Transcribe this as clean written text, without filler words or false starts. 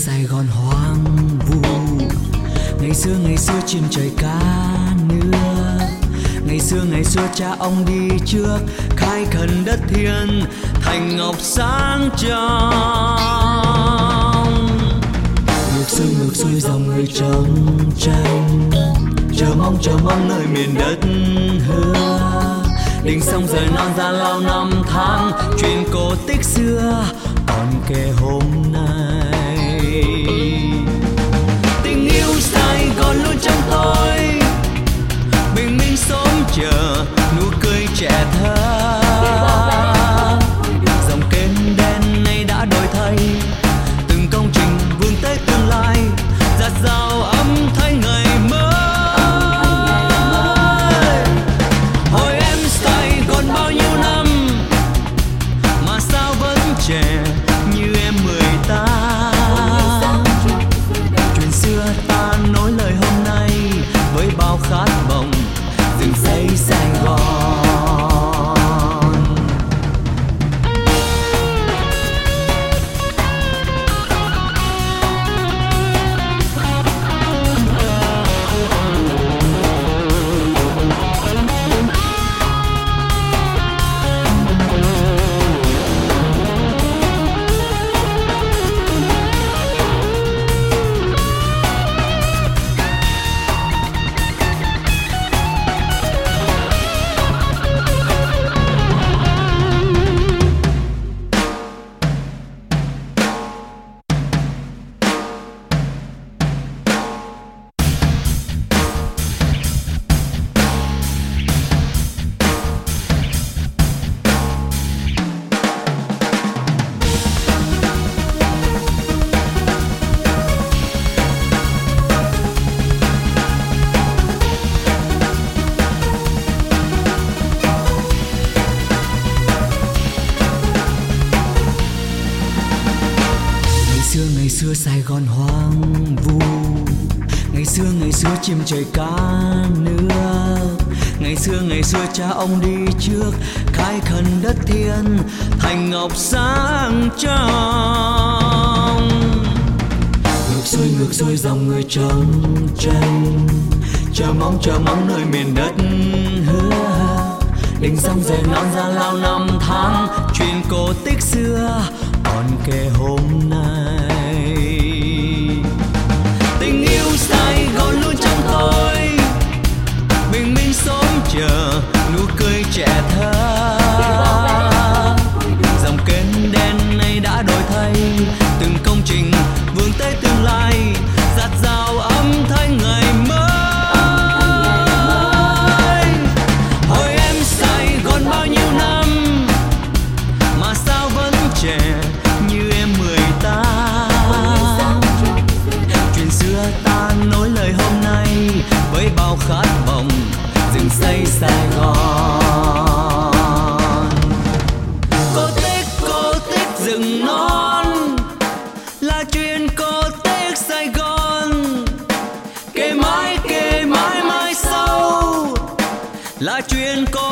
Sài Gòn hoang vu. Ngày xưa chim trời cá nước. Ngày xưa cha ông đi trước, khai khẩn đất thiên thành ngọc sáng trong. Ngược xuôi dòng người trong tranh, chờ mong nơi miền đất hứa. Đình xong rời non ra lao năm tháng, chuyện cổ tích xưa còn kể hôm nay. Tình yêu Sài Gòn luôn trong tôi, bình minh sớm chờ nụ cười trẻ thơ. Dòng kênh đen nay đã đổi thay, từng công trình vươn tới tương lai, dạt dào âm thanh ngày mới. Hồi em Sài Gòn bao nhiêu năm mà sao vẫn trẻ như em 18. Chuyện xưa ta nối lời hôm nay với bao khát vọng dựng xây Sài Gòn. Ngày xưa Sài Gòn hoang vu. Ngày xưa chim trời cá nước. Ngày xưa cha ông đi trước, khai khẩn đất thiên thành ngọc sáng trong. Ngược xuôi dòng người trong tranh, chờ mong nơi miền đất hứa. Đình xong rời non ra lao năm tháng, chuyện cổ tích xưa còn kể hôm nay. Tình yêu Sài Gòn luôn trong tôi, bình minh sớm chờ nụ cười trẻ thơ. Dòng kênh đen nay đã đổi thay, từng công trình vươn tới tương lai, dạt dào âm thanh ngày mới. Hồi em Sài Gòn bao nhiêu năm mà sao vẫn trẻ như em 18. Chuyện xưa ta nối lời hôm nay với bao khát vọng dựng xây Sài Gòn. Cổ tích rừng non là chuyện cổ tích Sài Gòn, kể mãi mai sau là chuyện cổ